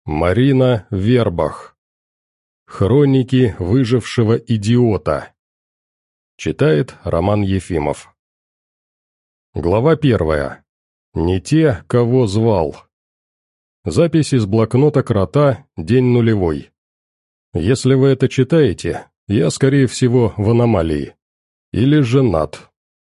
Марина Вербах. Хроники выжившего идиота. Читает Роман Ефимов. Глава 1. Не те, кого звал. Запись из блокнота Крота, день нулевой. Если вы это читаете, я, скорее всего, в аномалии. Или женат.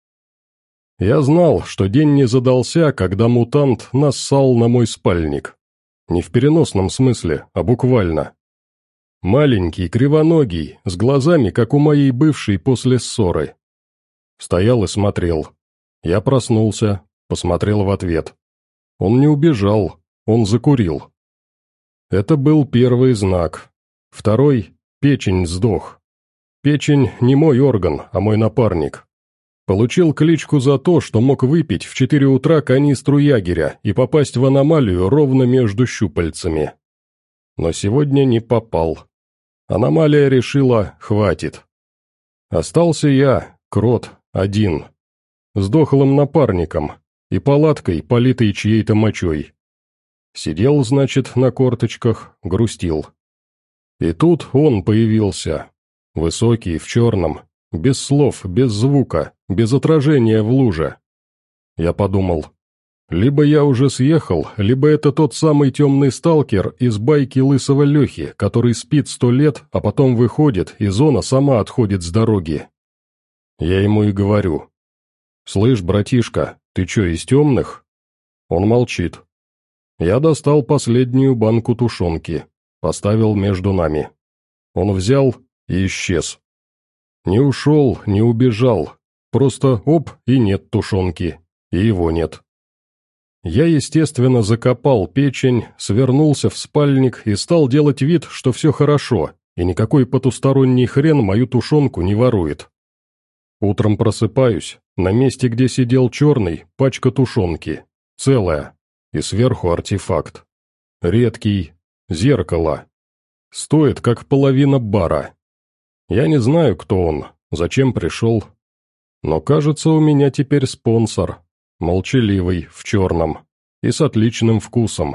Я знал, что день не задался, когда мутант нассал на мой спальник. Не в переносном смысле, а буквально. Маленький, кривоногий, с глазами, как у моей бывшей после ссоры. Стоял и смотрел. Я проснулся, посмотрел в ответ. Он не убежал, он закурил. Это был первый знак. Второй – печень сдох. Печень не мой орган, а мой напарник. Получил кличку за то, что мог выпить в 4 утра канистру ягеря и попасть в аномалию ровно между щупальцами. Но сегодня не попал. Аномалия решила, хватит. Остался я, Крот, один. С дохлым напарником и палаткой, политой чьей-то мочой. Сидел, значит, на корточках, грустил. И тут он появился. Высокий, в черном, без слов, без звука, без отражения в луже. Я подумал, либо я уже съехал, либо это тот самый темный сталкер из байки лысого Лехи, который спит 100 лет, а потом выходит, и зона сама отходит с дороги. Я ему и говорю, «Слышь, братишка, ты че, из темных?» Он молчит. Я достал последнюю банку тушенки, поставил между нами. Он взял и исчез. Не ушел, не убежал, просто оп, и нет тушенки, и его нет. Я, естественно, закопал печень, свернулся в спальник и стал делать вид, что все хорошо, и никакой потусторонний хрен мою тушенку не ворует. Утром просыпаюсь, на месте, где сидел черный, пачка тушенки, целая, и сверху артефакт. Редкий, зеркало. Стоит, как половина бара. Я не знаю, кто он, зачем пришел. Но, кажется, у меня теперь спонсор, молчаливый, в черном, и с отличным вкусом.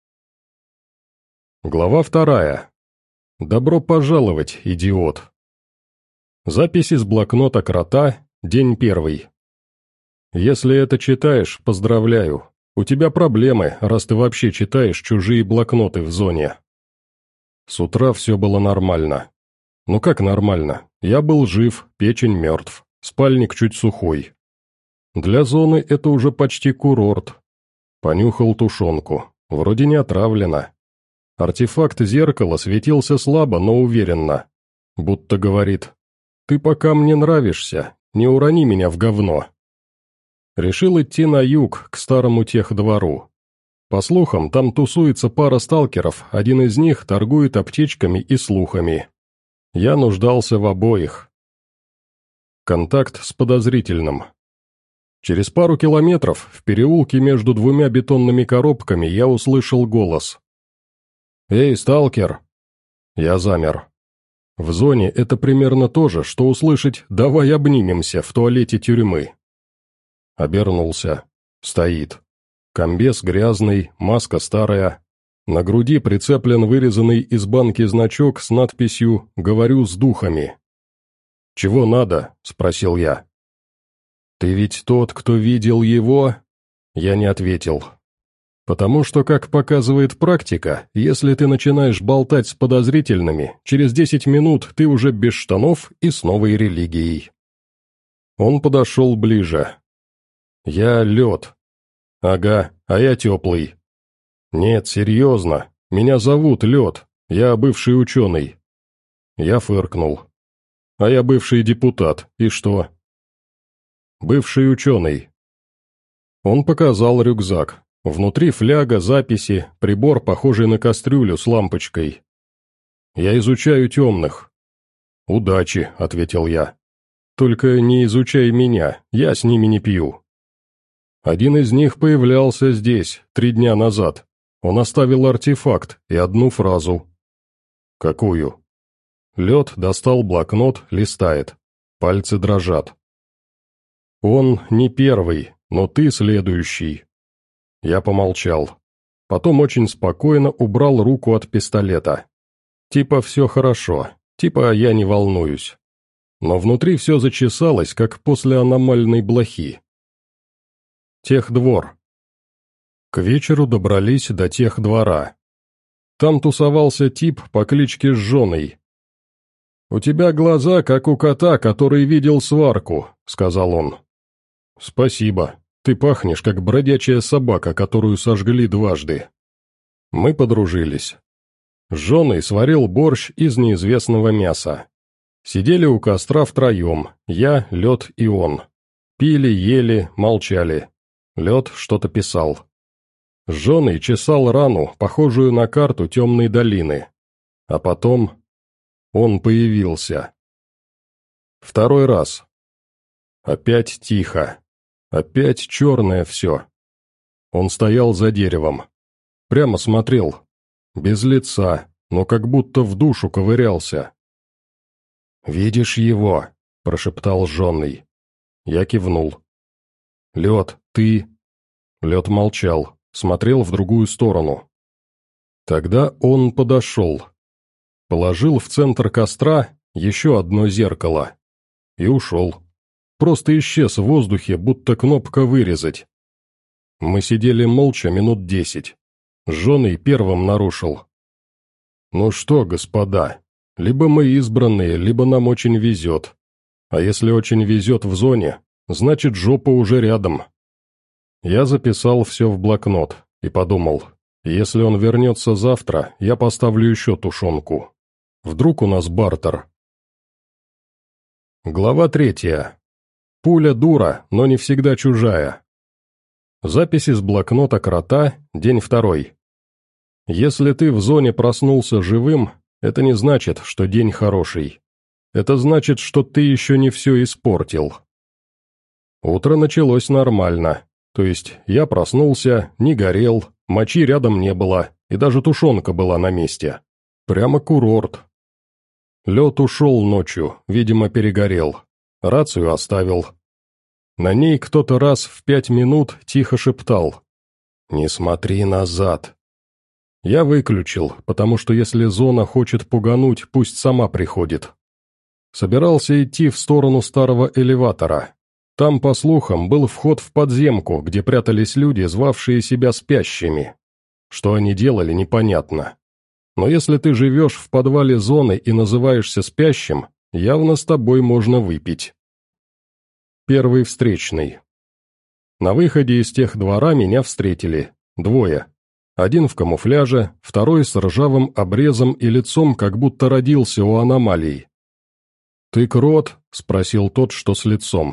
Глава 2. Добро пожаловать, идиот. Запись из блокнота Крота, день 1. Если это читаешь, поздравляю. У тебя проблемы, раз ты вообще читаешь чужие блокноты в зоне. С утра все было нормально. Ну как нормально? Я был жив, печень мертв, спальник чуть сухой. Для зоны это уже почти курорт. Понюхал тушенку, вроде не отравлено. Артефакт зеркала светился слабо, но уверенно. Будто говорит, «Ты пока мне нравишься, не урони меня в говно». Решил идти на юг, к старому техдвору. По слухам, там тусуется пара сталкеров, один из них торгует аптечками и слухами. Я нуждался в обоих. Контакт с подозрительным. Через пару километров, в переулке между 2 бетонными коробками, я услышал голос. «Эй, сталкер!» Я замер. В зоне это примерно то же, что услышать «давай обнимемся» в туалете тюрьмы. Обернулся. Стоит. Комбез грязный, маска старая. На груди прицеплен вырезанный из банки значок с надписью «Говорю с духами». «Чего надо?» – спросил я. «Ты ведь тот, кто видел его?» Я не ответил. Потому что, как показывает практика, если ты начинаешь болтать с подозрительными, через 10 минут ты уже без штанов и с новой религией. Он подошел ближе. «Я лед». «Ага, а я теплый». «Нет, серьезно, меня зовут Лед, я бывший ученый». Я фыркнул. «А я бывший депутат, и что?» «Бывший ученый». Он показал рюкзак. Внутри фляга, записи, прибор, похожий на кастрюлю с лампочкой. «Я изучаю темных». «Удачи», — ответил я. «Только не изучай меня, я с ними не пью». Один из них появлялся здесь 3 дня назад. Он оставил артефакт и одну фразу. «Какую?» Лед достал блокнот, листает. Пальцы дрожат. «Он не первый, но ты следующий». Я помолчал. потом очень спокойно убрал руку от пистолета. Типа все хорошо, типа я не волнуюсь. Но внутри все зачесалось, как после аномальной блохи. Техдвор. К вечеру добрались до техдвора. Там тусовался тип по кличке Жженый. «У тебя глаза, как у кота, который видел сварку», — сказал он. «Спасибо. Ты пахнешь, как бродячая собака, которую сожгли дважды». Мы подружились. Жженый сварил борщ из неизвестного мяса. Сидели у костра втроем, я, Лед и он. Пили, ели, молчали. Лед что-то писал. Жженый чесал рану, похожую на карту темной долины. А потом он появился. Второй раз. Опять тихо. Опять черное все. Он стоял за деревом. Прямо смотрел. Без лица, но как будто в душу ковырялся. «Видишь его?» – прошептал Жженый. Я кивнул. «Лед, ты...» Лед молчал, смотрел в другую сторону. Тогда он подошел. Положил в центр костра еще одно зеркало. И ушел. Просто исчез в воздухе, будто кнопка «вырезать». Мы сидели молча минут 10. Жженый первым нарушил. «Ну что, господа, либо мы избранные, либо нам очень везет. А если очень везет в зоне, значит жопа уже рядом». Я записал все в блокнот и подумал, если он вернется завтра, я поставлю еще тушенку. Вдруг у нас бартер. Глава 3. Пуля дура, но не всегда чужая. Запись из блокнота Крота, день 2. Если ты в зоне проснулся живым, это не значит, что день хороший. Это значит, что ты еще не все испортил. Утро началось нормально, то есть я проснулся, не горел, мочи рядом не было, и даже тушенка была на месте. Прямо курорт. Лед ушел ночью, видимо, перегорел. Рацию оставил. На ней кто-то раз в 5 минут тихо шептал: «Не смотри назад». Я выключил, потому что если зона хочет пугануть, пусть сама приходит. Собирался идти в сторону старого элеватора. Там, по слухам, был вход в подземку, где прятались люди, звавшие себя спящими. Что они делали, непонятно. Но если ты живешь в подвале зоны и называешься спящим, явно с тобой можно выпить. Первый встречный. На выходе из техдвора меня встретили. 2. Один в камуфляже, второй с ржавым обрезом и лицом, как будто родился у аномалий. «Ты крот?» — спросил тот, что с лицом.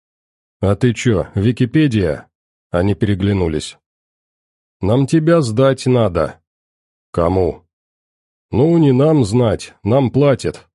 «А ты чё, Википедия?» Они переглянулись. «Нам тебя сдать надо». «Кому?» «Ну, не нам знать, нам платят».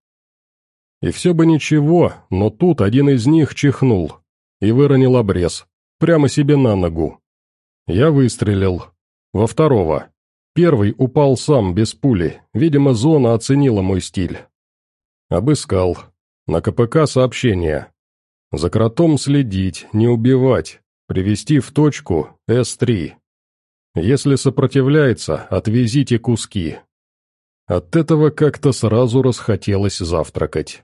И все бы ничего, но тут один из них чихнул и выронил обрез, прямо себе на ногу. Я выстрелил. Во второго. Первый упал сам, без пули, видимо, зона оценила мой стиль. Обыскал. На КПК сообщение. За кротом следить, не убивать, привести в точку С3. Если сопротивляется, отвезите куски. От этого как-то сразу расхотелось завтракать.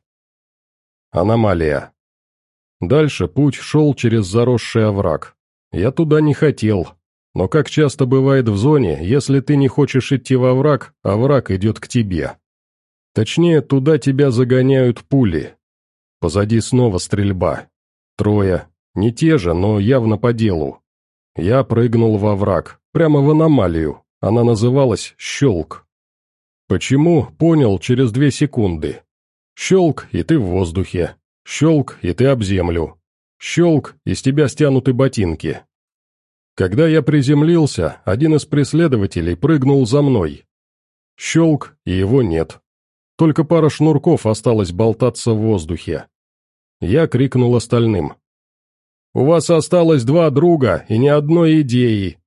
Аномалия. Дальше путь шел через заросший овраг. Я туда не хотел, но как часто бывает в зоне, если ты не хочешь идти во овраг, овраг идет к тебе. Точнее, туда тебя загоняют пули. Позади снова стрельба. 3. Не те же, но явно по делу. Я прыгнул во овраг, прямо в аномалию. Она называлась «Щелк». Почему, понял через 2 секунды. Щелк, и ты в воздухе. Щелк, и ты об землю. Щелк, и с тебя стянуты ботинки. Когда я приземлился, один из преследователей прыгнул за мной. Щелк, и его нет. Только пара шнурков осталось болтаться в воздухе. Я крикнул остальным: «У вас осталось 2 друга и ни одной идеи!»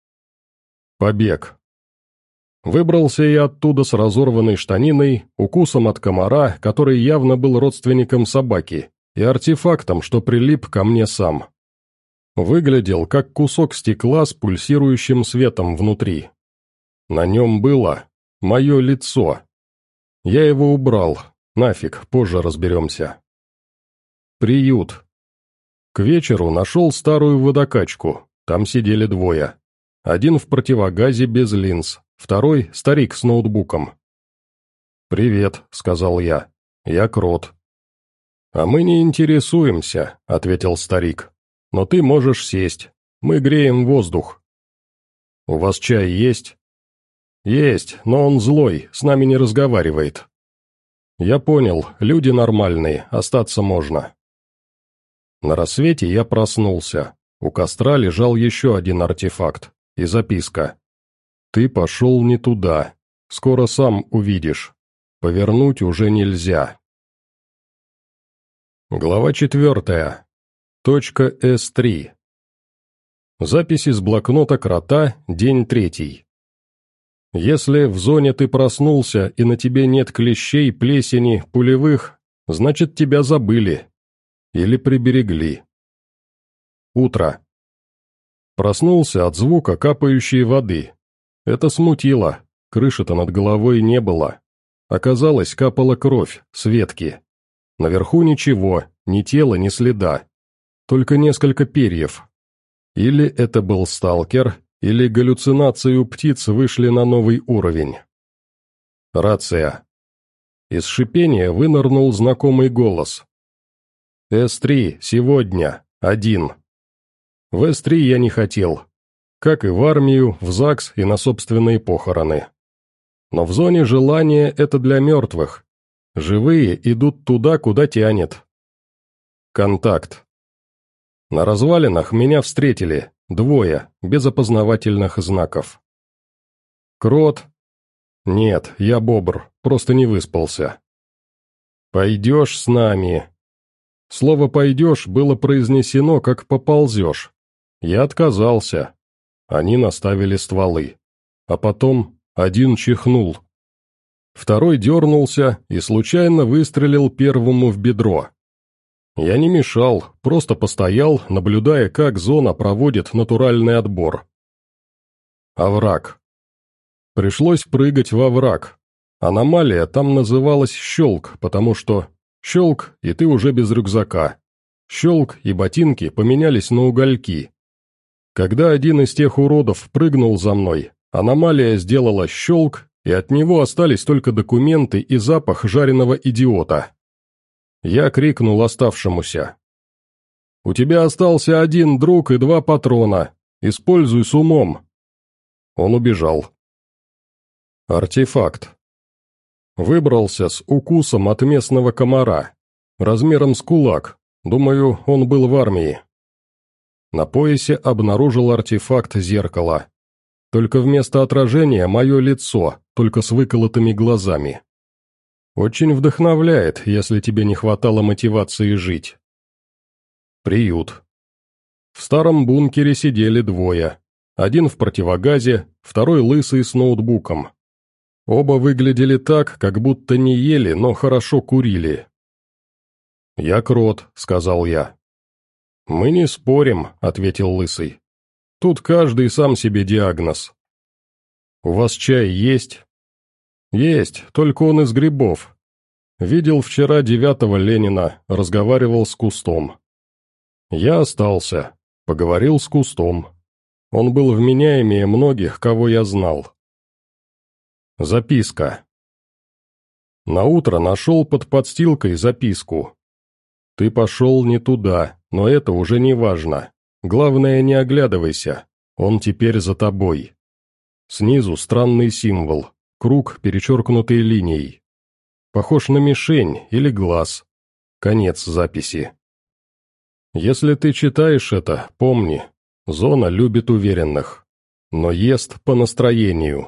Побег. Выбрался я оттуда с разорванной штаниной, укусом от комара, который явно был родственником собаки, и артефактом, что прилип ко мне сам. Выглядел как кусок стекла с пульсирующим светом внутри, На нем было мое лицо. Я его убрал. Нафиг, позже разберемся. Приют. К вечеру нашел старую водокачку. Там сидели двое. Один в противогазе без линз, второй — старик с ноутбуком. «Привет», — сказал я. «Я Крот». «А мы не интересуемся», — ответил старик. «Но ты можешь сесть. Мы греем воздух». «У вас чай есть?» «Есть, но он злой, с нами не разговаривает». «Я понял, люди нормальные, остаться можно». На рассвете я проснулся. У костра лежал еще один артефакт и записка. «Ты пошел не туда. Скоро сам увидишь. Повернуть уже нельзя». Глава 4. Точка С3. Запись из блокнота Крота, день 3. Если в зоне ты проснулся и на тебе нет клещей, плесени, пулевых, значит тебя забыли. Или приберегли. Утро. Проснулся от звука капающей воды. Это смутило, крыши-то над головой не было. Оказалось, капала кровь с ветки. Наверху ничего, ни тела, ни следа. Только несколько перьев. Или это был сталкер, или галлюцинации у птиц вышли на новый уровень. Рация. Из шипения вынырнул знакомый голос. «С3, сегодня, 1». В С3 я не хотел. Как и в армию, в ЗАГС и на собственные похороны. Но в зоне желания это для мертвых. Живые идут туда, куда тянет. Контакт. На развалинах меня встретили, двое, без опознавательных знаков. Крот? Нет, я бобр, просто не выспался. Пойдешь с нами? Слово «пойдешь» было произнесено, как «поползешь». Я отказался. Они наставили стволы. А потом один чихнул. Второй дернулся и случайно выстрелил первому в бедро. Я не мешал, просто постоял, наблюдая, как зона проводит натуральный отбор. Овраг. Пришлось прыгать в овраг. Аномалия там называлась «щелк», потому что щелк, и ты уже без рюкзака. Щелк и ботинки поменялись на угольки. Когда один из тех уродов прыгнул за мной, аномалия сделала щелк, и от него остались только документы и запах жареного идиота. Я крикнул оставшемуся. «У тебя остался один друг и 2 патрона. Используй с умом». Он убежал. Артефакт. Выбрался с укусом от местного комара. Размером с кулак. Думаю, он был в армии. На поясе обнаружил артефакт зеркала. Только вместо отражения мое лицо, только с выколотыми глазами. Очень вдохновляет, если тебе не хватало мотивации жить. Приют. В старом бункере сидели двое. Один в противогазе, второй лысый с ноутбуком. Оба выглядели так, как будто не ели, но хорошо курили. «Я Крот», — сказал я. «Мы не спорим», — ответил лысый. «Тут каждый сам себе диагноз». «У вас чай есть?» «Есть, только он из грибов. Видел вчера 9-го Ленина, разговаривал с кустом». Я остался, поговорил с кустом. Он был вменяемее многих, кого я знал. Записка. Наутро нашел под подстилкой записку. «Ты пошел не туда, но это уже не важно. Главное, не оглядывайся, он теперь за тобой». Снизу странный символ, круг, перечеркнутый линией. Похож на мишень или глаз. Конец записи. Если ты читаешь это, помни, зона любит уверенных, но ест по настроению.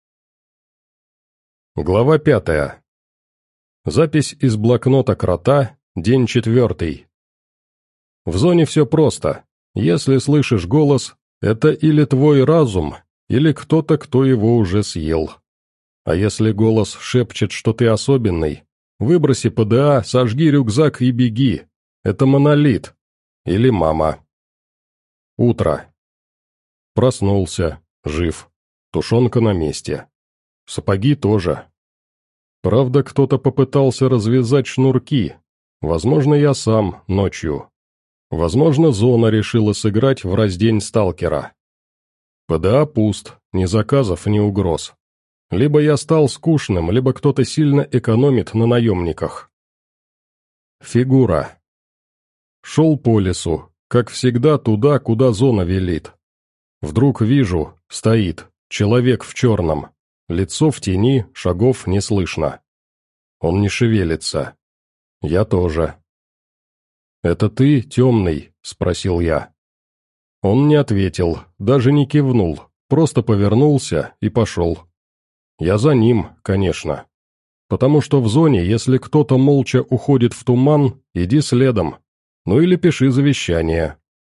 Глава 5. Запись из блокнота Крота, день 4. В зоне все просто. Если слышишь голос, это или твой разум, или кто-то, кто его уже съел. А если голос шепчет, что ты особенный, выброси ПДА, сожги рюкзак и беги. Это монолит. Или мама. Утро. Проснулся, жив. Тушенка на месте. Сапоги тоже. Правда, кто-то попытался развязать шнурки. Возможно, я сам, ночью. Возможно, зона решила сыграть в раздень сталкера. ПДА пуст, ни заказов, ни угроз. Либо я стал скучным, либо кто-то сильно экономит на наемниках. Фигура. Шел по лесу, как всегда туда, куда зона велит. Вдруг вижу, стоит, человек в черном. Лицо в тени, шагов не слышно. Он не шевелится. Я тоже. «Это ты, темный?» – спросил я. Он не ответил, даже не кивнул, просто повернулся и пошел. Я за ним, конечно. Потому что в зоне, если кто-то молча уходит в туман, иди следом. Ну или пиши завещание.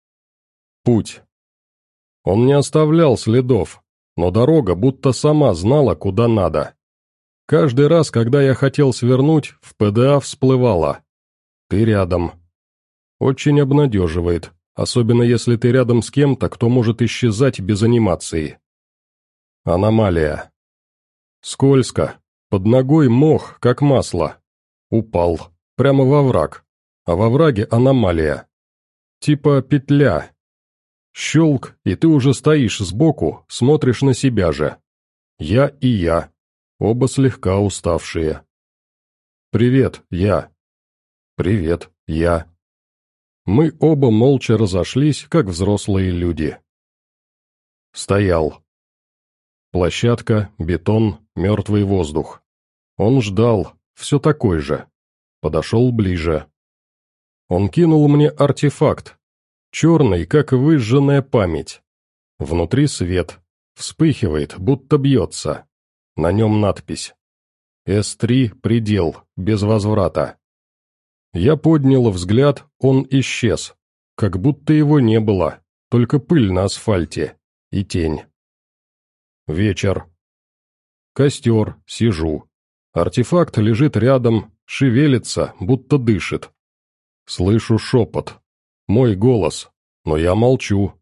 Путь. Он не оставлял следов, но дорога будто сама знала, куда надо. Каждый раз, когда я хотел свернуть, в ПДА всплывало. Ты рядом. Очень обнадеживает, особенно если ты рядом с кем-то, кто может исчезать без анимации. Аномалия. Скользко. Под ногой мох, как масло. Упал. Прямо во враг. А во враге аномалия. Типа петля. Щелк, и ты уже стоишь сбоку, смотришь на себя же. Я и я. Оба слегка уставшие. «Привет, я». «Привет, я». Мы оба молча разошлись, как взрослые люди. Стоял. Площадка, бетон, мертвый воздух. Он ждал, все такой же. Подошел ближе. Он кинул мне артефакт. Черный, как выжженная память. Внутри свет. Вспыхивает, будто бьется. На нем надпись. С3 предел, без возврата. Я поднял взгляд, он исчез. Как будто его не было, только пыль на асфальте и тень. Вечер. Костер, сижу. Артефакт лежит рядом, шевелится, будто дышит. Слышу шепот. Мой голос, но я молчу.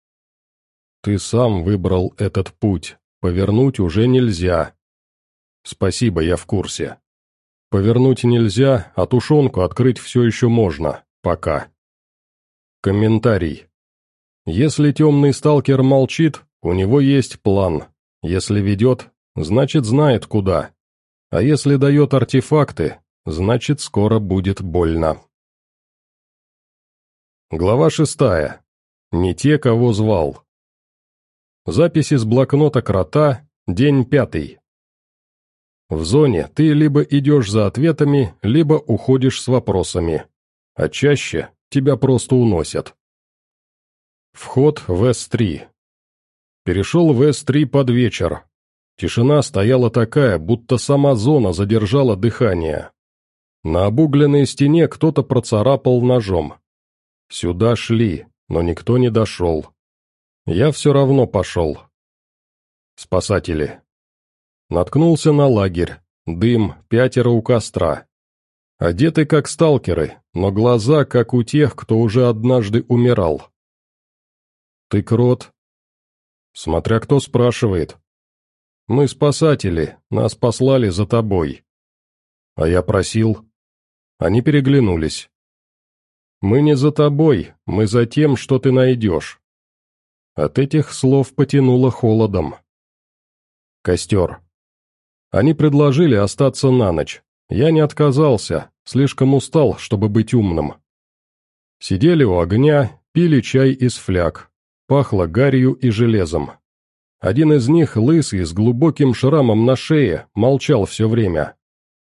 Ты сам выбрал этот путь, повернуть уже нельзя. Спасибо, я в курсе. Повернуть нельзя, а тушенку открыть все еще можно, пока. Комментарий. Если темный сталкер молчит, у него есть план. Если ведет, значит знает куда. А если дает артефакты, значит скоро будет больно. Глава 6. Не те, кого звал. Запись из блокнота Крота, день 5. В зоне ты либо идешь за ответами, либо уходишь с вопросами. А чаще тебя просто уносят. Вход в С3. Перешел в С3 под вечер. Тишина стояла такая, будто сама зона задержала дыхание. На обугленной стене кто-то процарапал ножом. Сюда шли, но никто не дошел. Я все равно пошел. Спасатели. Наткнулся на лагерь. Дым, 5 у костра. Одеты как сталкеры, но глаза как у тех, кто уже однажды умирал. Ты крот? Смотря кто спрашивает. Мы спасатели, нас послали за тобой. А я просил. Они переглянулись. Мы не за тобой, мы за тем, что ты найдешь. От этих слов потянуло холодом. Костер. Они предложили остаться на ночь. Я не отказался, слишком устал, чтобы быть умным. Сидели у огня, пили чай из фляг. Пахло гарью и железом. Один из них, лысый, с глубоким шрамом на шее, молчал все время.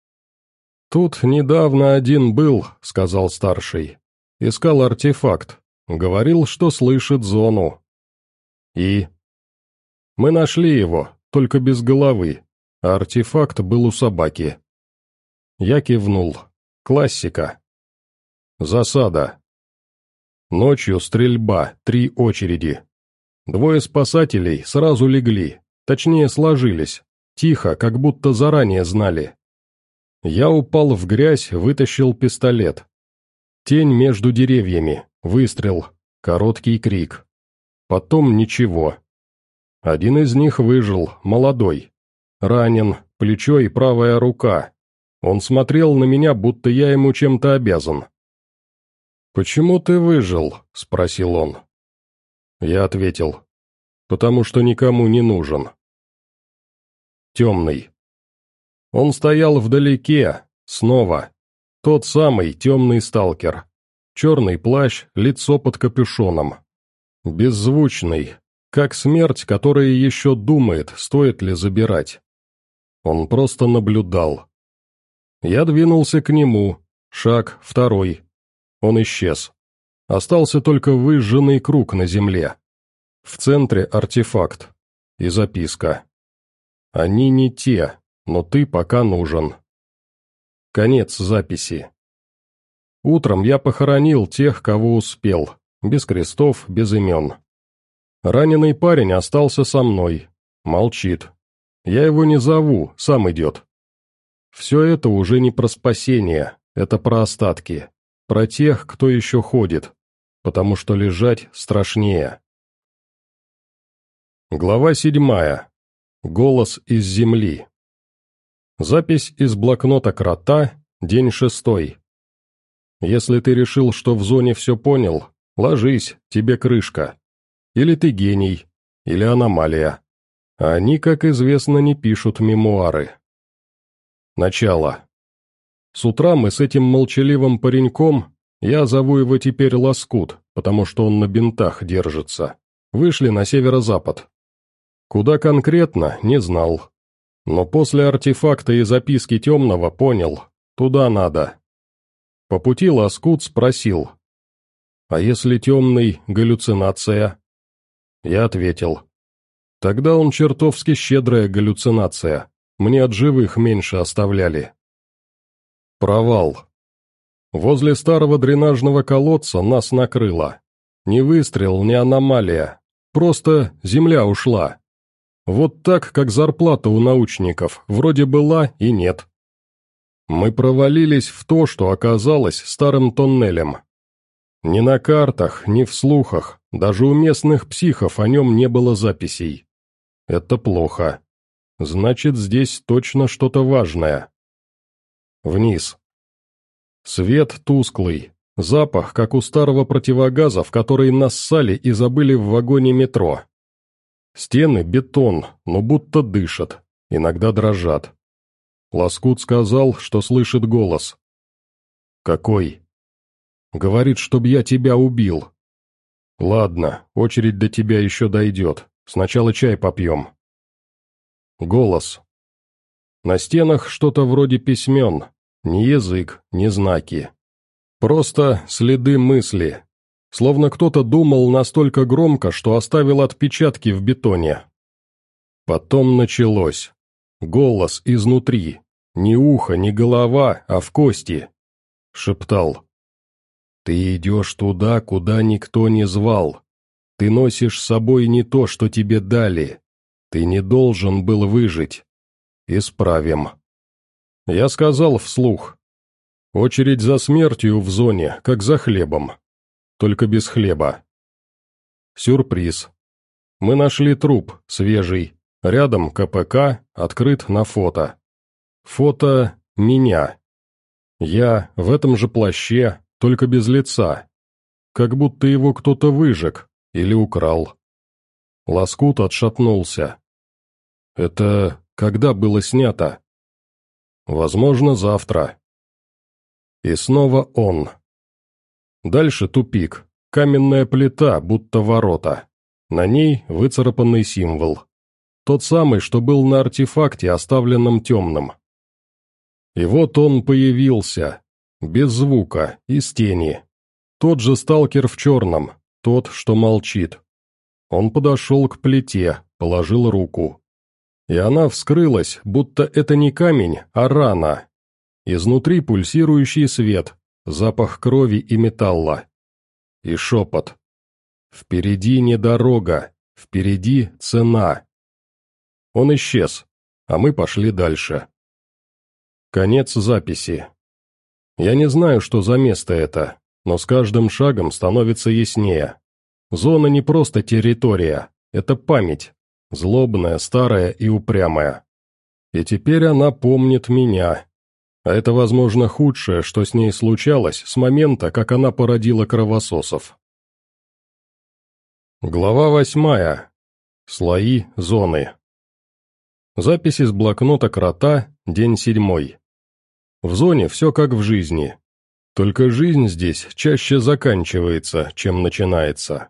«Тут недавно один был», — сказал старший. Искал артефакт. Говорил, что слышит зону. И? Мы нашли его, только без головы, а артефакт был у собаки. Я кивнул. Классика. Засада. Ночью стрельба, 3 очереди. 2 спасателей сразу легли, точнее сложились, тихо, как будто заранее знали. Я упал в грязь, вытащил пистолет. Тень между деревьями, выстрел, короткий крик. Потом ничего. Один из них выжил, молодой. Ранен, плечо и правая рука. Он смотрел на меня, будто я ему чем-то обязан. «Почему ты выжил?» – спросил он. Я ответил: «Потому что никому не нужен». Темный. Он стоял вдалеке, снова. Тот самый темный сталкер. Черный плащ, лицо под капюшоном. Беззвучный, как смерть, которая еще думает, стоит ли забирать. Он просто наблюдал. Я двинулся к нему, шаг, второй. Он исчез. Остался только выжженный круг на земле. В центре артефакт. И записка. «Они не те, но ты пока нужен». Конец записи. Утром я похоронил тех, кого успел, без крестов, без имен. Раненый парень остался со мной, молчит. Я его не зову, сам идет. Все это уже не про спасение, это про остатки, про тех, кто еще ходит, потому что лежать страшнее. Глава 7. Голос из земли. Запись из блокнота Крота, день 6. Если ты решил, что в зоне все понял, ложись, тебе крышка. Или ты гений, или аномалия. А они, как известно, не пишут мемуары. Начало. С утра мы с этим молчаливым пареньком, я зову его теперь Лоскут, потому что он на бинтах держится, вышли на северо-запад. Куда конкретно, не знал. Но после артефакта и записки Темного понял, туда надо. По пути Лоскут спросил: «А если Темный — галлюцинация?» Я ответил: «Тогда он чертовски щедрая галлюцинация, мне от живых меньше оставляли». Провал. Возле старого дренажного колодца нас накрыло. Ни выстрел, ни аномалия, просто земля ушла. Вот так, как зарплата у научников, вроде была и нет. Мы провалились в то, что оказалось старым тоннелем. Ни на картах, ни в слухах, даже у местных психов о нем не было записей. Это плохо. Значит, здесь точно что-то важное. Вниз. Свет тусклый, запах, как у старого противогаза, в который нассали и забыли в вагоне метро. Стены бетон, но будто дышат, иногда дрожат. Лоскут сказал, что слышит голос. «Какой?» «Говорит, чтоб я тебя убил». «Ладно, очередь до тебя еще дойдет. Сначала чай попьем». Голос. На стенах что-то вроде письмен. Ни язык, ни знаки. Просто следы мысли. Словно кто-то думал настолько громко, что оставил отпечатки в бетоне. Потом началось. Голос изнутри. Ни ухо, ни голова, а в кости. Шептал: «Ты идешь туда, куда никто не звал. Ты носишь с собой не то, что тебе дали. Ты не должен был выжить. Исправим». Я сказал вслух: «Очередь за смертью в зоне, как за хлебом. Только без хлеба». Сюрприз. Мы нашли труп, свежий. Рядом КПК, открыт на фото. Фото меня. Я в этом же плаще, только без лица. Как будто его кто-то выжег или украл. Лоскут отшатнулся. «Это когда было снято?» «Возможно, завтра». И снова он. Дальше тупик, каменная плита, будто ворота. На ней выцарапанный символ. Тот самый, что был на артефакте, оставленном Темным. И вот он появился, без звука, из тени. Тот же сталкер в черном, тот, что молчит. Он подошел к плите, положил руку. И она вскрылась, будто это не камень, а рана. Изнутри пульсирующий свет, запах крови и металла. И шепот. «Впереди не дорога, впереди цена». Он исчез, а мы пошли дальше. Конец записи. Я не знаю, что за место это, но с каждым шагом становится яснее. Зона не просто территория, это память. Злобная, старая и упрямая. И теперь она помнит меня. А это, возможно, худшее, что с ней случалось с момента, как она породила кровососов. Глава 8. Слои зоны. Запись из блокнота Крота, день 7. В зоне все как в жизни. Только жизнь здесь чаще заканчивается, чем начинается.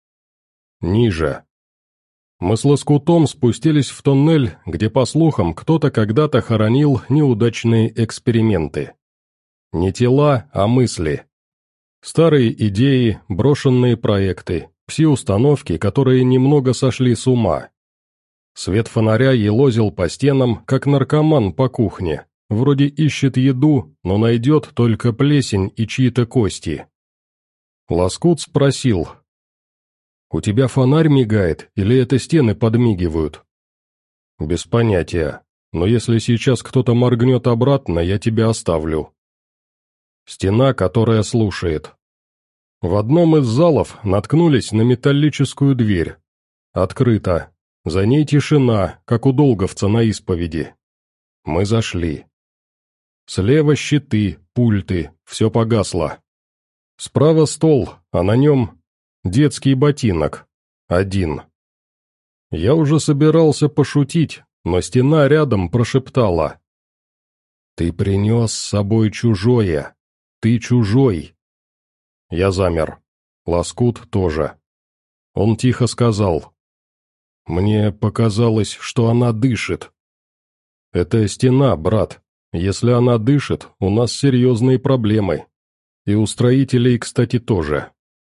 Ниже. Мы с Лоскутом спустились в туннель, где, по слухам, кто-то когда-то хоронил неудачные эксперименты. Не тела, а мысли. Старые идеи, брошенные проекты, пси-установки, которые немного сошли с ума. Свет фонаря елозил по стенам, как наркоман по кухне. Вроде ищет еду, но найдет только плесень и чьи-то кости. Лоскут спросил: «У тебя фонарь мигает, или это стены подмигивают?» «Без понятия, но если сейчас кто-то моргнет обратно, я тебя оставлю». Стена, которая слушает. В одном из залов наткнулись на металлическую дверь. Открыто. За ней тишина, как у долговца на исповеди. Мы зашли. Слева щиты, пульты, все погасло. Справа стол, а на нем детский ботинок. Один. Я уже собирался пошутить, но стена рядом прошептала: «Ты принес с собой чужое. Ты чужой». Я замер. Лоскут тоже. Он тихо сказал: «Мне показалось, что она дышит». «Это стена, брат. Если она дышит, у нас серьезные проблемы. И у строителей, кстати, тоже».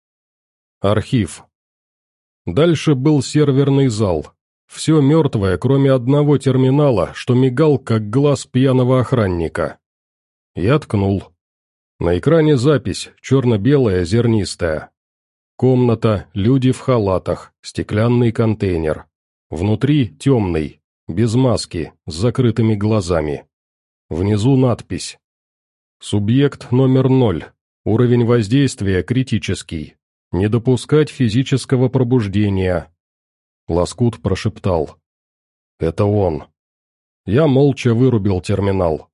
Архив. Дальше был серверный зал. Все мертвое, кроме одного терминала, что мигал, как глаз пьяного охранника. Я ткнул. На экране запись, черно-белая, зернистая. Комната, люди в халатах, стеклянный контейнер. Внутри темный, без маски, с закрытыми глазами. Внизу надпись. Субъект номер 0. Уровень воздействия критический. Не допускать физического пробуждения. Лоскут прошептал: «Это он». Я молча вырубил терминал.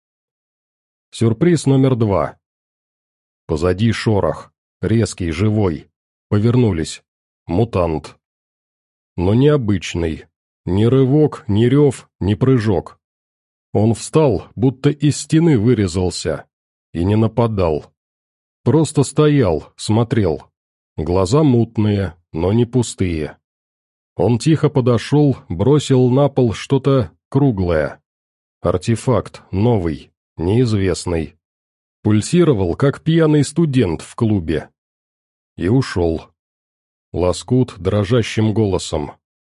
Сюрприз номер 2. Позади шорох. Резкий, живой. Повернулись. Мутант. Но необычный. Ни рывок, ни рев, ни прыжок. Он встал, будто из стены вырезался. И не нападал. Просто стоял, смотрел. Глаза мутные, но не пустые. Он тихо подошел, бросил на пол что-то круглое. Артефакт, новый, неизвестный. Пульсировал, как пьяный студент в клубе. И ушел. Лоскут дрожащим голосом: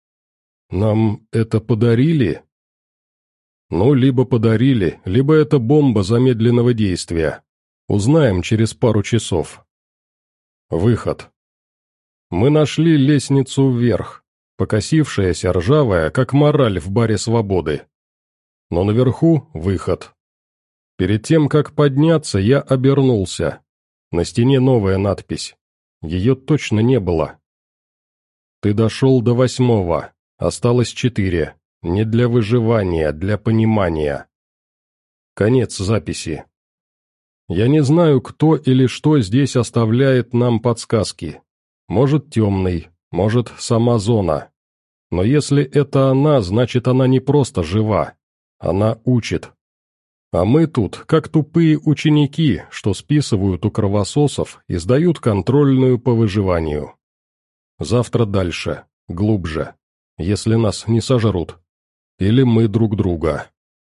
«Нам это подарили?» «Ну, либо подарили, либо это бомба замедленного действия. Узнаем через пару часов». Выход. Мы нашли лестницу вверх, покосившаяся, ржавая, как мораль в баре «Свободы». Но наверху выход. Перед тем, как подняться, я обернулся. На стене новая надпись. Ее точно не было. «Ты дошел до 8. Осталось 4. Не для выживания, для понимания». Конец записи. Я не знаю, кто или что здесь оставляет нам подсказки. Может, темный, может, сама зона. Но если это она, значит, она не просто жива. Она учит. А мы тут, как тупые ученики, что списывают у кровососов и сдают контрольную по выживанию. Завтра дальше, глубже, если нас не сожрут. Или мы друг друга.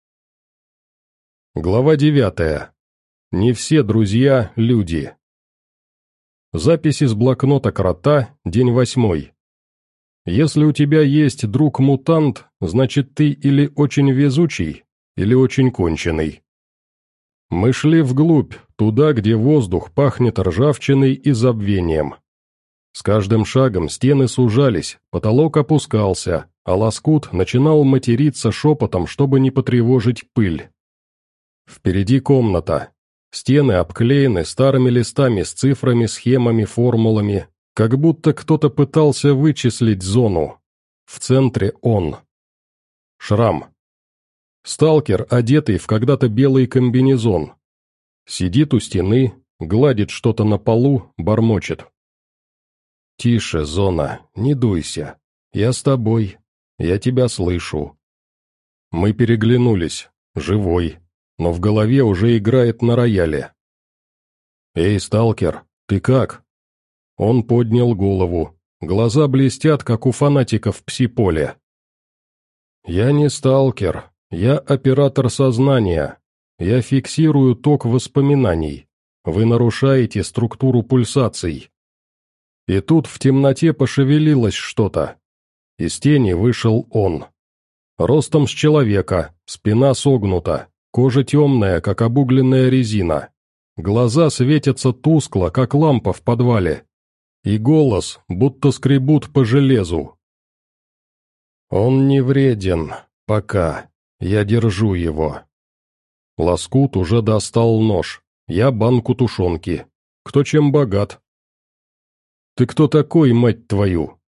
Глава 9. Не все друзья – люди. Запись из блокнота Крота, день 8. Если у тебя есть друг-мутант, значит ты или очень везучий, или очень конченый. Мы шли вглубь, туда, где воздух пахнет ржавчиной и забвением. С каждым шагом стены сужались, потолок опускался, а Лоскут начинал материться шепотом, чтобы не потревожить пыль. Впереди комната. Стены обклеены старыми листами с цифрами, схемами, формулами, как будто кто-то пытался вычислить зону. В центре он. Шрам. Сталкер, одетый в когда-то белый комбинезон. Сидит у стены, гладит что-то на полу, бормочет. «Тише, Зона, не дуйся. Я с тобой. Я тебя слышу». Мы переглянулись. Живой. Но в голове уже играет на рояле. «Эй, сталкер, ты как?» Он поднял голову. Глаза блестят, как у фанатиков пси-поле. «Я не сталкер. Я оператор сознания. Я фиксирую ток воспоминаний. Вы нарушаете структуру пульсаций». И тут в темноте пошевелилось что-то. Из тени вышел он. Ростом с человека, спина согнута, кожа темная, как обугленная резина. Глаза светятся тускло, как лампа в подвале. И голос, будто скребут по железу. «Он не вреден. Пока. Я держу его». Лоскут уже достал нож. Я банку тушенки. Кто чем богат. «Ты кто такой, мать твою?»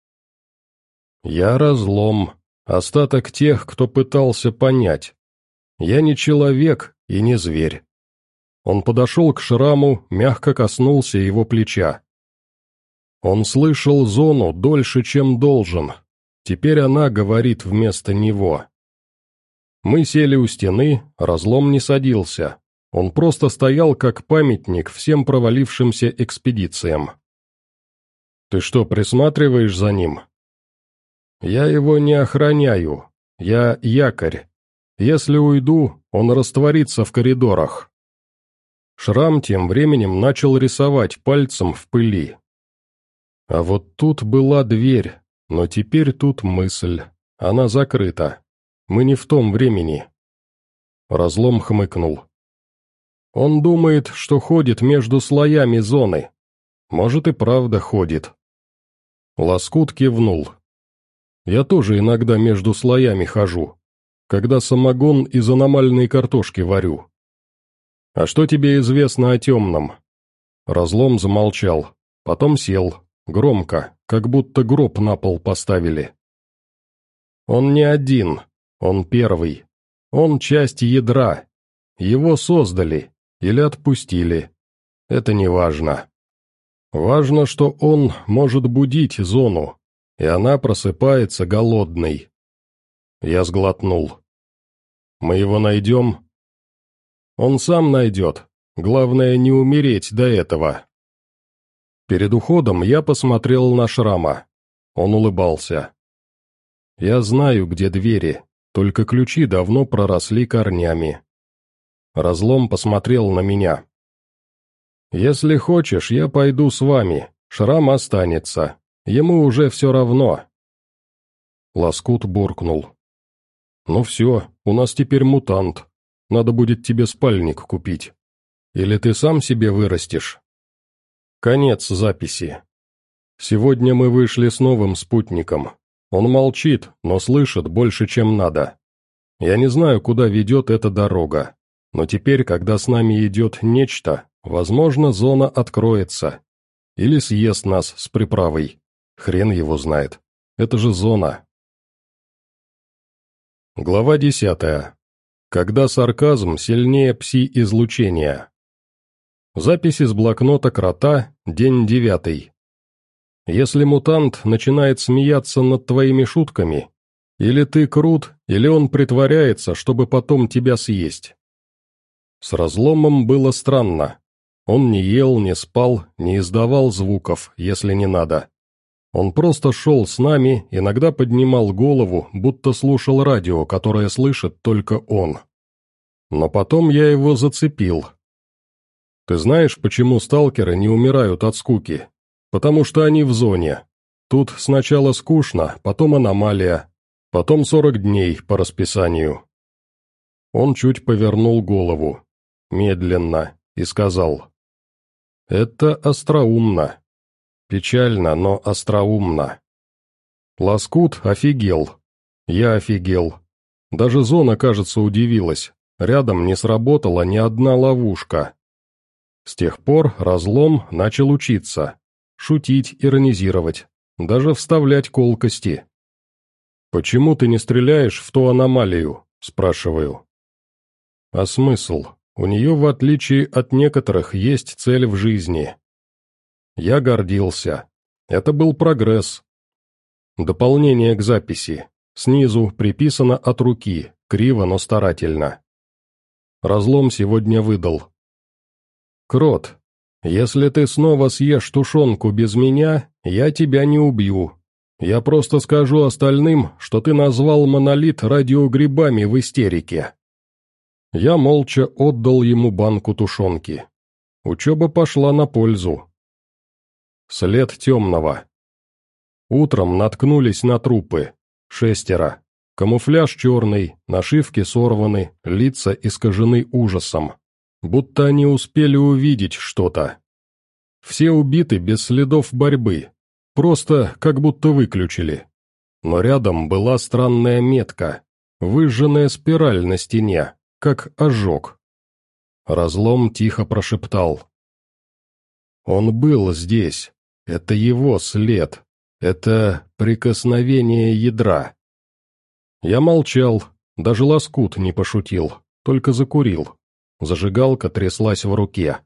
«Я разлом. Остаток тех, кто пытался понять. Я не человек и не зверь». Он подошел к шраму, мягко коснулся его плеча. Он слышал Зону дольше, чем должен. Теперь она говорит вместо него. Мы сели у стены, разлом не садился. Он просто стоял как памятник всем провалившимся экспедициям. «Ты что, присматриваешь за ним?» «Я его не охраняю. Я якорь. Если уйду, он растворится в коридорах». Шрам тем временем начал рисовать пальцем в пыли. А вот тут была дверь, но теперь тут мысль. Она закрыта. Мы не в том времени. Разлом хмыкнул. Он думает, что ходит между слоями зоны. Может и правда ходит. Лоскут кивнул. Я тоже иногда между слоями хожу, когда самогон из аномальной картошки варю. А что тебе известно о темном? Разлом замолчал, потом сел, громко, как будто гроб на пол поставили. Он не один, он первый. Он часть ядра. Его создали или отпустили. Это не важно. Важно, что он может будить зону, и она просыпается голодной. Я сглотнул. Мы его найдем? Он сам найдет. Главное не умереть до этого. Перед уходом я посмотрел на шрама. Он улыбался. Я знаю, где двери, только ключи давно проросли корнями. Разлом посмотрел на меня. «Если хочешь, я пойду с вами, шрам останется, ему уже все равно». Лоскут буркнул. «Ну все, у нас теперь мутант, надо будет тебе спальник купить. Или ты сам себе вырастешь?» Конец записи. Сегодня мы вышли с новым спутником. Он молчит, но слышит больше, чем надо. Я не знаю, куда ведет эта дорога, но теперь, когда с нами идет нечто, возможно, зона откроется. Или съест нас с приправой. Хрен его знает. Это же зона. Глава 10. Когда сарказм сильнее пси-излучения. Запись из блокнота Крота, день 9. Если мутант начинает смеяться над твоими шутками, или ты крут, или он притворяется, чтобы потом тебя съесть. С разломом было странно. Он не ел, не спал, не издавал звуков, если не надо. Он просто шел с нами, иногда поднимал голову, будто слушал радио, которое слышит только он. Но потом я его зацепил. Ты знаешь, почему сталкеры не умирают от скуки? Потому что они в зоне. Тут сначала скучно, потом аномалия, потом 40 дней по расписанию. Он чуть повернул голову, медленно, и сказал: «Это остроумно. Печально, но остроумно». Лоскут офигел. Я офигел. Даже зона, кажется, удивилась. Рядом не сработала ни одна ловушка. С тех пор разлом начал учиться. Шутить, иронизировать, даже вставлять колкости. «Почему ты не стреляешь в ту аномалию?» – спрашиваю. «А смысл? У нее, в отличие от некоторых, есть цель в жизни». Я гордился. Это был прогресс. Дополнение к записи. Снизу приписано от руки, криво, но старательно. Разлом сегодня выдал. «Крот, если ты снова съешь тушенку без меня, я тебя не убью. Я просто скажу остальным, что ты назвал монолит радиогрибами в истерике». Я молча отдал ему банку тушенки. Учеба пошла на пользу. След темного. Утром наткнулись на трупы. 6. Камуфляж черный, нашивки сорваны, лица искажены ужасом. Будто они успели увидеть что-то. Все убиты без следов борьбы. Просто как будто выключили. Но рядом была странная метка. Выжженная спираль на стене, как ожог. Разлом тихо прошептал. «Он был здесь. Это его след. Это прикосновение ядра». Я молчал, даже лоскут не пошутил, только закурил. Зажигалка тряслась в руке.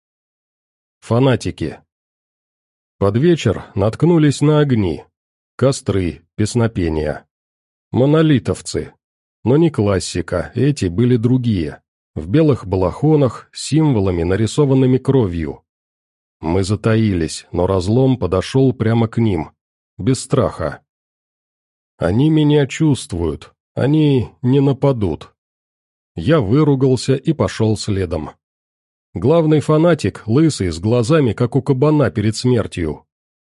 Фанатики. Под вечер наткнулись на огни. Костры, песнопения. Монолитовцы. Но не классика, эти были другие. В белых балахонах, с символами, нарисованными кровью. Мы затаились, но разлом подошел прямо к ним. Без страха. Они меня чувствуют, они не нападут. Я выругался и пошел следом. Главный фанатик, лысый, с глазами, как у кабана перед смертью.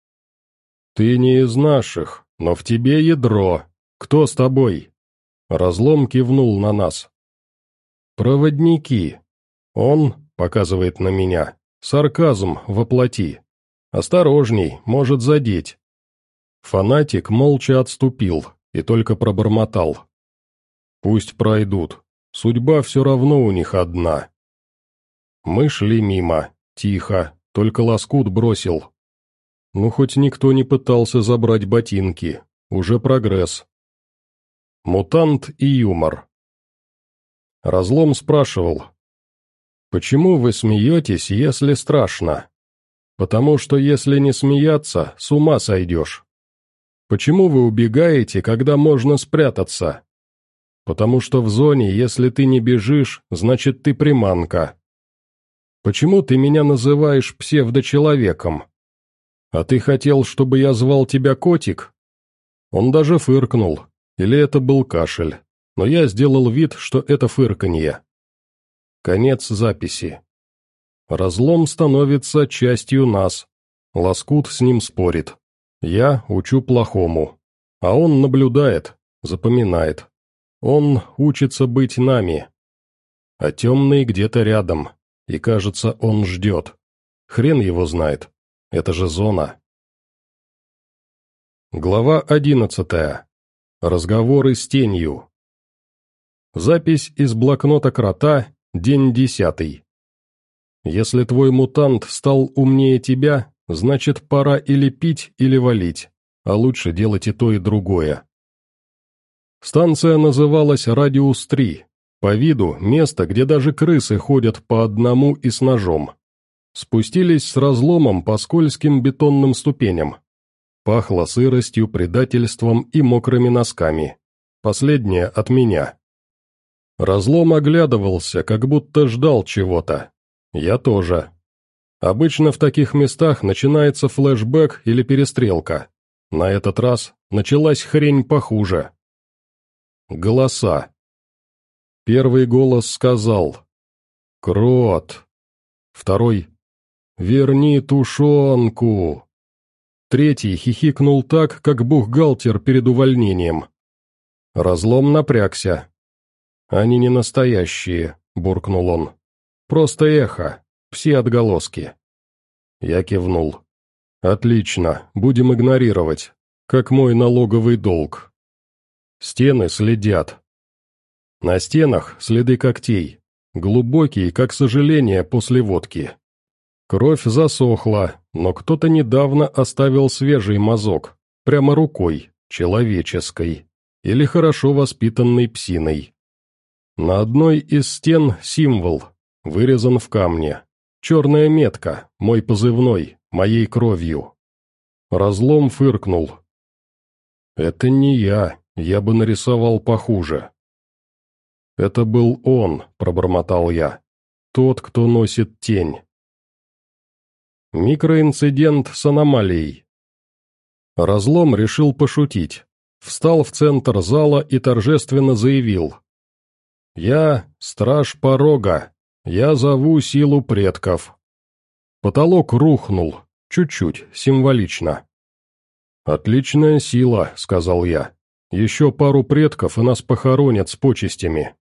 «Ты не из наших, но в тебе ядро. Кто с тобой?» Разлом кивнул на нас. «Проводники. Он, показывает на меня, сарказм воплоти. Осторожней, может задеть». Фанатик молча отступил и только пробормотал. «Пусть пройдут, судьба все равно у них одна». Мы шли мимо, тихо, только лоскут бросил. Ну, хоть никто не пытался забрать ботинки, уже прогресс. Мутант и юмор. Разлом спрашивал. «Почему вы смеетесь, если страшно?» «Потому что если не смеяться, с ума сойдешь». «Почему вы убегаете, когда можно спрятаться?» «Потому что в зоне, если ты не бежишь, значит ты приманка». «Почему ты меня называешь псевдочеловеком?» «А ты хотел, чтобы я звал тебя Котик?» Он даже фыркнул, или это был кашель, но я сделал вид, что это фырканье. Конец записи. Разлом становится частью нас. Лоскут с ним спорит. Я учу плохому. А он наблюдает, запоминает. Он учится быть нами. А темный где-то рядом. И кажется, он ждет. Хрен его знает. Это же зона. Глава 11. Разговоры с тенью. Запись из блокнота Крота, день 10. Если твой мутант стал умнее тебя, значит пора или пить, или валить, а лучше делать и то, и другое. Станция называлась «Радиус-3», по виду место, где даже крысы ходят по одному и с ножом. Спустились с разломом по скользким бетонным ступеням. Пахло сыростью, предательством и мокрыми носками. Последнее от меня. Разлом оглядывался, как будто ждал чего-то. Я тоже. Обычно в таких местах начинается флешбэк или перестрелка. На этот раз началась хрень похуже. Голоса. Первый голос сказал «Крот». Второй «Верни тушенку». Третий хихикнул так, как бухгалтер перед увольнением. Разлом напрягся. «Они не настоящие», — буркнул он. «Просто эхо, все отголоски». Я кивнул. «Отлично, будем игнорировать, как мой налоговый долг». Стены следят. На стенах следы когтей, глубокие, как сожаление после водки. Кровь засохла, но кто-то недавно оставил свежий мазок, прямо рукой, человеческой. или хорошо воспитанной псиной. На одной из стен символ, вырезан в камне. Черная метка, мой позывной, моей кровью. Разлом фыркнул. «Это не я бы нарисовал похуже». «Это был он», — пробормотал я. «Тот, кто носит тень». Микроинцидент с аномалией. Разлом решил пошутить. Встал в центр зала и торжественно заявил. «Я — страж порога. Я зову силу предков». Потолок рухнул. Чуть-чуть, символично. «Отличная сила», — сказал я. «Еще пару предков, и нас похоронят с почестями».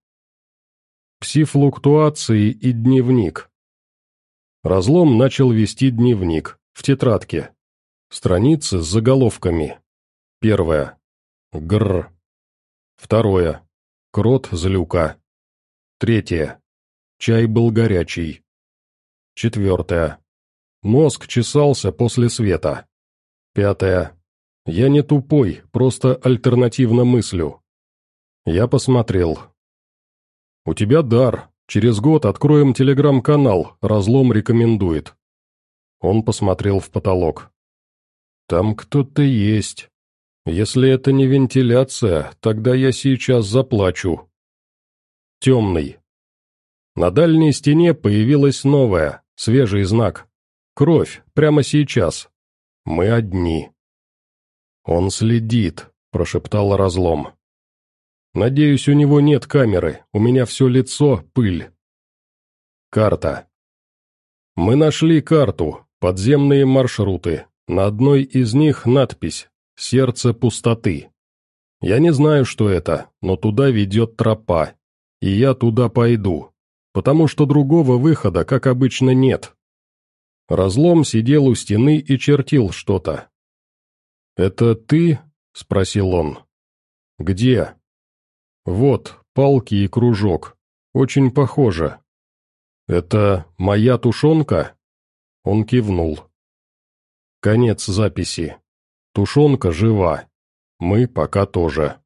Пси-флуктуации и дневник. Разлом начал вести дневник, в тетрадке. Страницы с заголовками. Первое. Гррр. Второе. Крот злюка. Третье. Чай был горячий. Четвертое. Мозг чесался после света. Пятое. Я не тупой, просто альтернативно мыслю. Я посмотрел. «У тебя дар. Через год откроем телеграм-канал, Разлом рекомендует». Он посмотрел в потолок. «Там кто-то есть. Если это не вентиляция, тогда я сейчас заплачу». Темный. На дальней стене появилась новая, свежий знак. Кровь, прямо сейчас. Мы одни. «Он следит», — прошептал Разлом. «Надеюсь, у него нет камеры, у меня все лицо — пыль». Карта. Мы нашли карту, подземные маршруты. На одной из них надпись «Сердце пустоты». Я не знаю, что это, но туда ведет тропа, и я туда пойду, потому что другого выхода, как обычно, нет. Разлом сидел у стены и чертил что-то. «Это ты?» — спросил он. «Где?» «Вот, палки и кружок. Очень похоже». «Это моя тушенка?» Он кивнул. Конец записи. Тушенка жива. Мы пока тоже.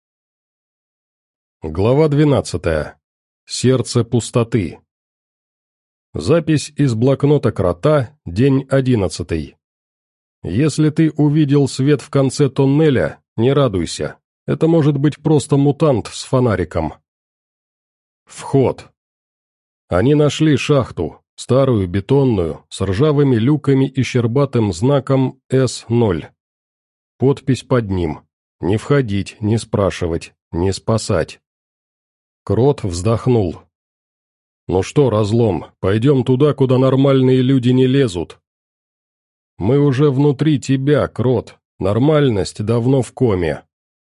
Глава 12. Сердце пустоты. Запись из блокнота Крота, день 11. Если ты увидел свет в конце тоннеля, не радуйся. Это может быть просто мутант с фонариком. Вход. Они нашли шахту, старую бетонную, с ржавыми люками и щербатым знаком С0. Подпись под ним. Не входить, не спрашивать, не спасать. Крот вздохнул. «Ну что, Разлом, пойдем туда, куда нормальные люди не лезут». «Мы уже внутри тебя, Крот. Нормальность давно в коме».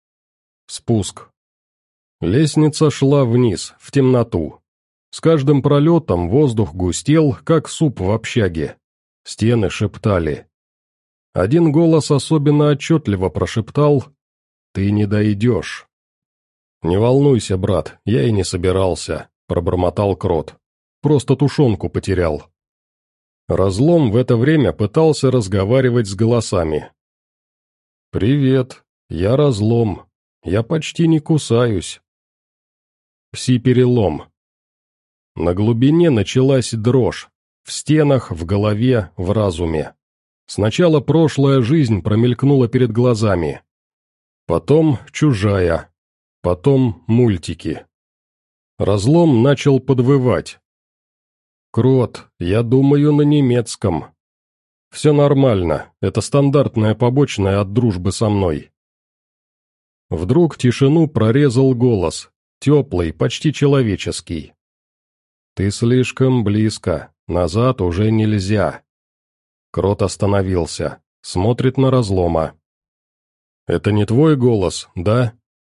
Спуск. Лестница шла вниз, в темноту. С каждым пролетом воздух густел, как суп в общаге. Стены шептали. Один голос особенно отчетливо прошептал: «Ты не дойдешь». «Не волнуйся, брат, я и не собирался», — пробормотал Крот. «Просто тушенку потерял». Разлом в это время пытался разговаривать с голосами. «Привет, я Разлом. Я почти не кусаюсь». Пси-перелом. На глубине началась дрожь. В стенах, в голове, в разуме. Сначала прошлая жизнь промелькнула перед глазами. Потом чужая. Потом мультики. Разлом начал подвывать. «Крот, я думаю на немецком». «Все нормально, это стандартная побочная от дружбы со мной». Вдруг тишину прорезал голос, теплый, почти человеческий. «Ты слишком близко, назад уже нельзя». Крот остановился, смотрит на Разлома. «Это не твой голос, да?»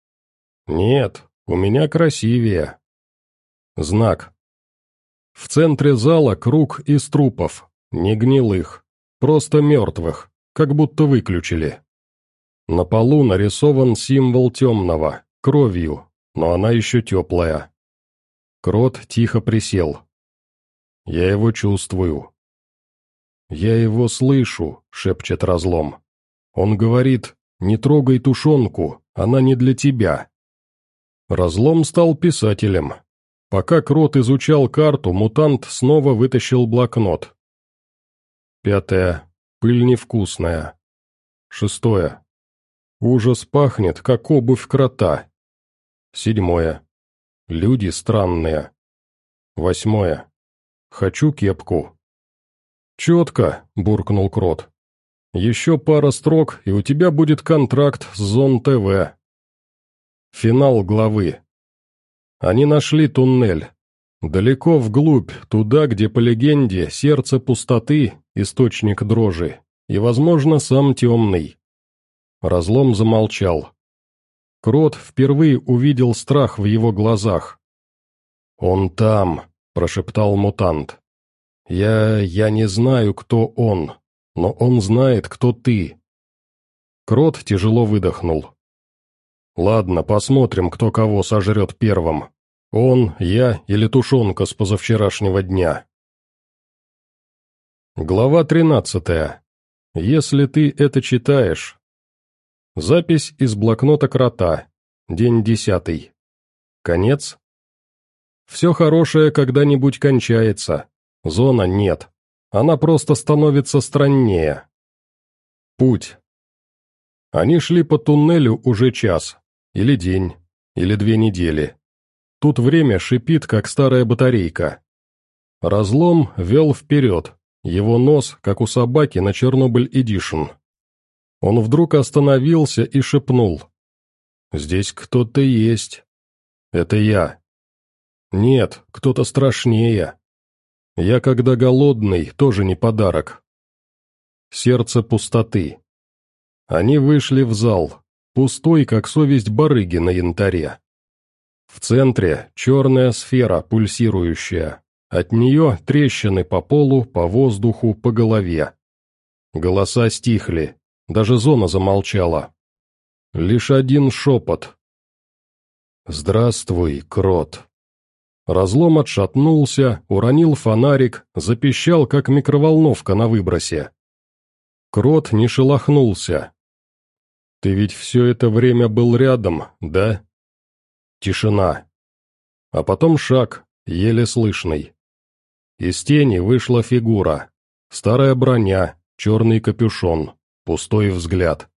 «Нет, у меня красивее». Знак. В центре зала круг из трупов, не гнилых, просто мертвых, как будто выключили. На полу нарисован символ темного, кровью, но она еще теплая. Крот тихо присел. «Я его чувствую». «Я его слышу», — шепчет Разлом. «Он говорит, Не трогай тушенку, она не для тебя. Разлом стал писателем. Пока Крот изучал карту, мутант снова вытащил блокнот. 5. Пыль невкусная. 6. Ужас пахнет, как обувь крота. 7. Люди странные. 8. Хочу кепку. «Четко», — буркнул Крот. «Еще пара строк, и у тебя будет контракт с Зон ТВ». Финал главы. Они нашли туннель. Далеко вглубь, туда, где, по легенде, сердце пустоты, источник дрожи, и, возможно, сам темный. Разлом замолчал. Крот впервые увидел страх в его глазах. «Он там», — прошептал мутант. Я не знаю, кто он, но он знает, кто ты». Крот тяжело выдохнул. «Ладно, посмотрим, кто кого сожрет первым. Он, я или тушенка с позавчерашнего дня». Глава 13. Если ты это читаешь. Запись из блокнота Крота. День 10. Конец. Все хорошее когда-нибудь кончается. Зона нет. Она просто становится страннее. Путь. Они шли по туннелю уже час, или день, или 2 недели. Тут время шипит, как старая батарейка. Разлом вел вперед, его нос, как у собаки на Чернобыль Эдишн. Он вдруг остановился и шепнул. «Здесь кто-то есть. Это я. Нет, кто-то страшнее. Я, когда голодный, тоже не подарок». Сердце пустоты. Они вышли в зал, пустой, как совесть барыги на янтаре. В центре черная сфера, пульсирующая. От нее трещины по полу, по воздуху, по голове. Голоса стихли, даже зона замолчала. Лишь один шепот. «Здравствуй, Крот». Разлом отшатнулся, уронил фонарик, запищал, как микроволновка на выбросе. Крот не шелохнулся. «Ты ведь все это время был рядом, да?» Тишина. А потом шаг, еле слышный. Из тени вышла фигура. Старая броня, черный капюшон, пустой взгляд.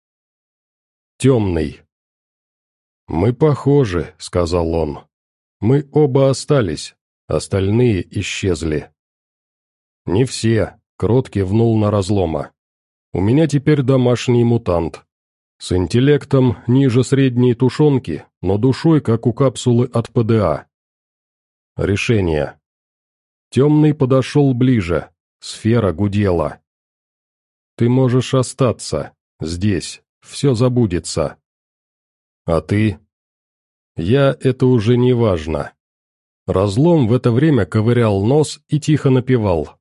Темный. «Мы похожи», — сказал он. «Мы оба остались, остальные исчезли». «Не все», — Крот кивнул на Разлома. «У меня теперь домашний мутант. С интеллектом ниже средней тушенки, но душой, как у капсулы от ПДА». Решение. Темный подошел ближе, сфера гудела. «Ты можешь остаться, здесь, все забудется». «А ты?» «Я — это уже не важно». Разлом в это время ковырял нос и тихо напевал.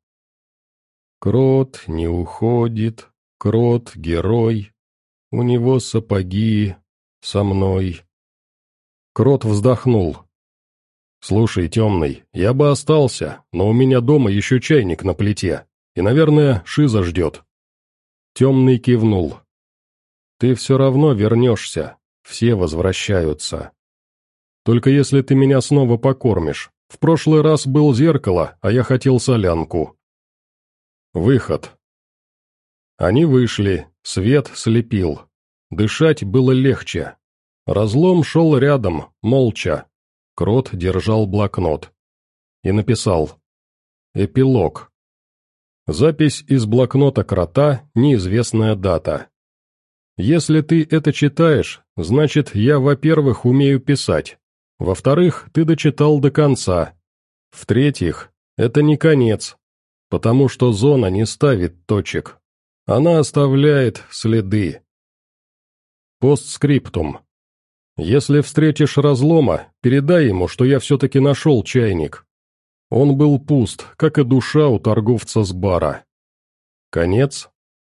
«Крот не уходит, Крот — герой, у него сапоги со мной». Крот вздохнул. «Слушай, Темный, я бы остался, но у меня дома еще чайник на плите, и, наверное, Шиза ждет». Темный кивнул. «Ты все равно вернешься, все возвращаются. Только если ты меня снова покормишь. В прошлый раз был зеркало, а я хотел солянку». Выход. Они вышли, свет слепил. Дышать было легче. Разлом шел рядом, молча. Крот держал блокнот. И написал. Эпилог. Запись из блокнота Крота, неизвестная дата. Если ты это читаешь, значит, я, во-первых, умею писать. Во-вторых, ты дочитал до конца. В-третьих, это не конец, потому что зона не ставит точек. Она оставляет следы. Постскриптум. Если встретишь Разлома, передай ему, что я все-таки нашел чайник. Он был пуст, как и душа у торговца с бара. Конец.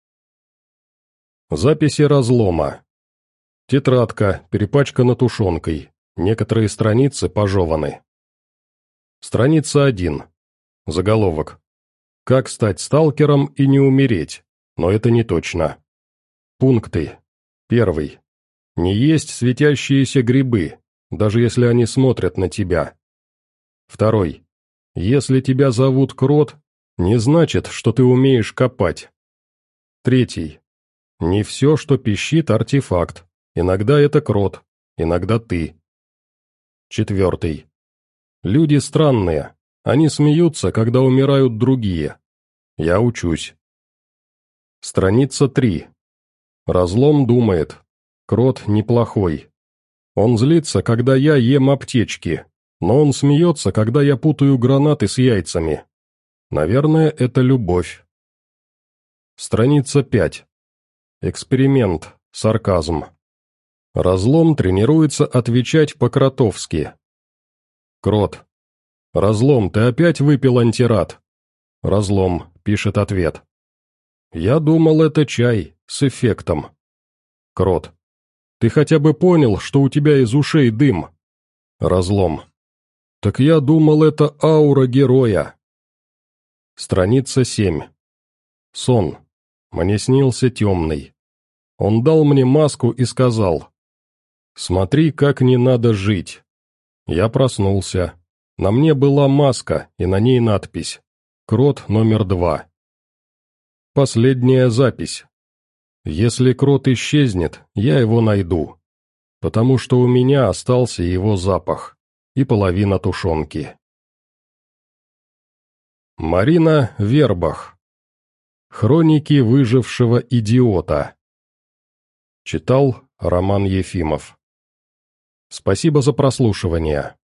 Записи Разлома. Тетрадка, перепачкана тушенкой. Некоторые страницы пожеваны. Страница 1. Заголовок. Как стать сталкером и не умереть, но это не точно. Пункты. Первый. Не есть светящиеся грибы, даже если они смотрят на тебя. Второй. Если тебя зовут Крот, не значит, что ты умеешь копать. Третий. Не все, что пищит, артефакт. Иногда это Крот, иногда ты. Четвертый. Люди странные. Они смеются, когда умирают другие. Я учусь. Страница 3. Разлом думает. Крот неплохой. Он злится, когда я ем аптечки, но он смеется, когда я путаю гранаты с яйцами. Наверное, это любовь. Страница 5. Эксперимент. Сарказм. Разлом тренируется отвечать по-кротовски. Крот. «Разлом, ты опять выпил антирад?» Разлом пишет ответ. «Я думал, это чай, с эффектом». Крот. «Ты хотя бы понял, что у тебя из ушей дым?» Разлом. «Так я думал, это аура героя». Страница 7. Сон. Мне снился темный. Он дал мне маску и сказал: «Смотри, как не надо жить». Я проснулся. На мне была маска, и на ней надпись: «Крот номер 2». Последняя запись. Если крот исчезнет, я его найду, потому что у меня остался его запах и половина тушенки. Марина Вербах. Хроники выжившего идиота. Читал Роман Ефимов. Спасибо за прослушивание.